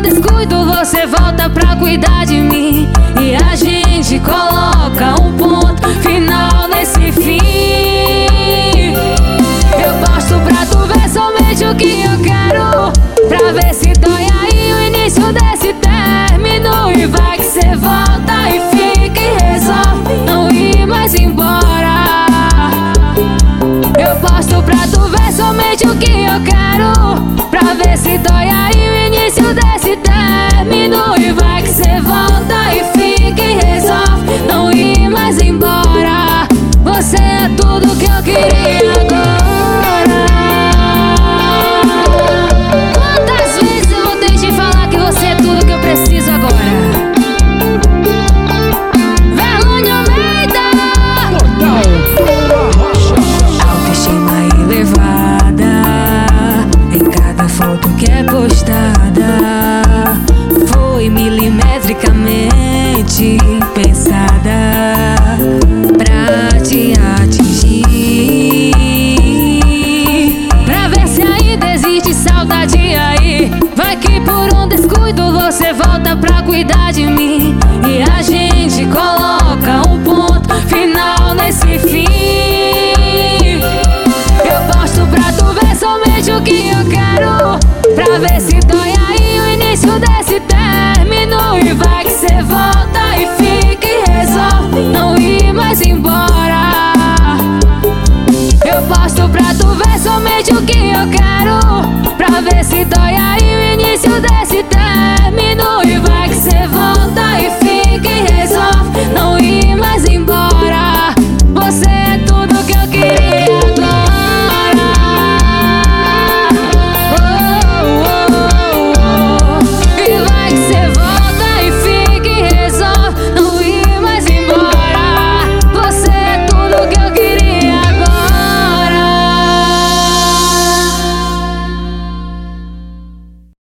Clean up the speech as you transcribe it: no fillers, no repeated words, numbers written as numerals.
descuido você volta pra cuidar de mim, e a gente coloca um ponto final nesse fim. Eu posto pra tu ver somente o que eu quero, pra ver se dói aí o início desse término. E vai que cê volta e fica e resolve não ir mais embora. Eu posto pra tu ver somente o que eu quero, pra ver se dói aí o início desse término. E vai que cê volta e fica e resolve não ir mais embora. Você é tudo que eu queria agora. Quantas vezes eu vou ter de falar que você é tudo que eu preciso agora? Verlônia Almeida. Autoestima elevada em cada foto que é postada, foi milimetricamente pensada pra te atingir, pra ver se ainda existe saudade aí. Vai que por um descuido você volta pra cuidar de mim, e a gente coloca um ponto final nesse fim. Eu posto pra tu ver somente o que eu quero, pra ver se dói aí o início desse término. E vai que cê volta e fica e resolve não ir mais embora. Eu posto pra tu ver somente o que eu quero, pra ver se dói aí o início desse término. E vai que cê volta e fica e resolve não